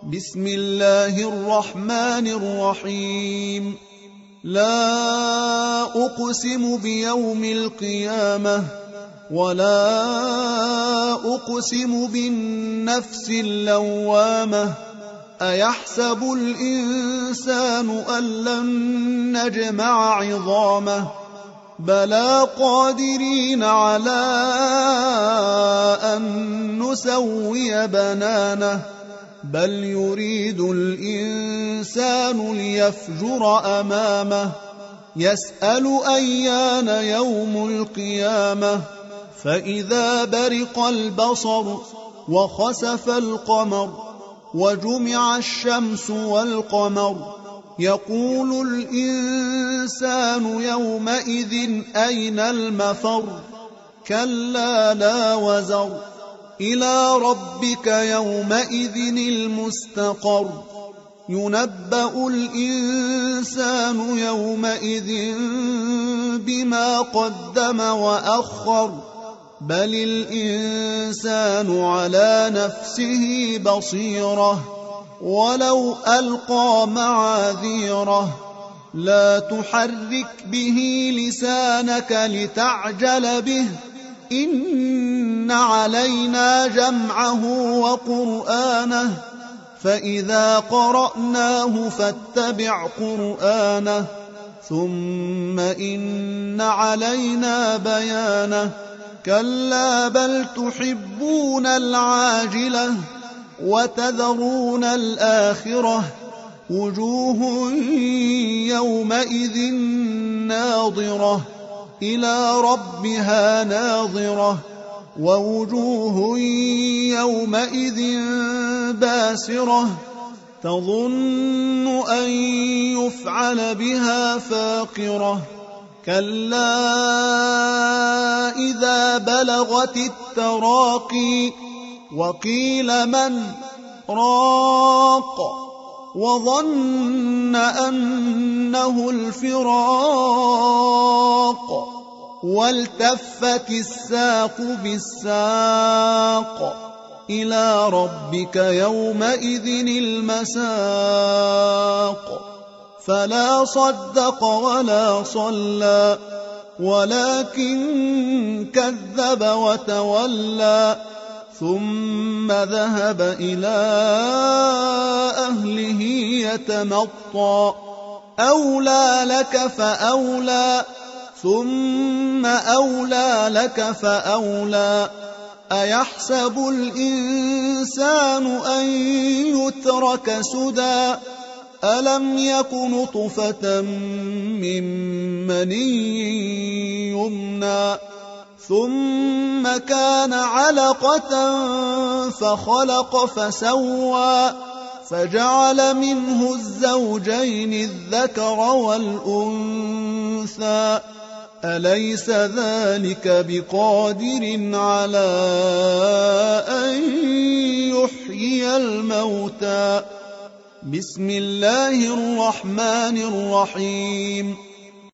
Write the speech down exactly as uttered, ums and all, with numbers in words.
بسم الله الرحمن الرحيم لا أقسم بيوم القيامة ولا أقسم بالنفس اللوامة أيحسب الإنسان أن لن نجمع عظامه بلى قادرين على أن نسوي بنانه بل يريد الإنسان ليفجر أمامه يسأل أيان يوم القيامة فإذا برق البصر وخسف القمر وجمع الشمس والقمر يقول الإنسان يومئذ أين المفر كلا لا وزر إلى ربك يومئذ المستقر ينبأ الإنسان يومئذ بما قدم وأخر بل الإنسان على نفسه بصيرة ولو ألقى معاذيره لا تحرك به لسانك لتعجل به إن علينا جمعه وقرآنه فإذا قرأناه فاتبع قرآنه ثم إن علينا بيانه كلا بل تحبون العاجلة وتذرون الآخرة وجوه يومئذ ناظرة إلى ربها ناظرة ووجوه يومئذ باسرة تظن أن يفعل بها فاقرة كلا إذا بلغت التراقي وقيل من راق وظن أنه الفراق والتفت الساق بالساق إلى ربك يومئذ المساق فلا صدق ولا صلى ولكن كذب وتولى ثم ذهب إلى أهله يتمطى أولى لك فأولى ثم أولى لك فأولى أيحسب الإنسان أن يترك سدى ألم يك نطفة من مني يمنى ثم كان علقة فخلق فسوى فجعل منه الزوجين الذكر والأنثى أليس ذلك بقادر على أن يحيي الموتى بسم الله الرحمن الرحيم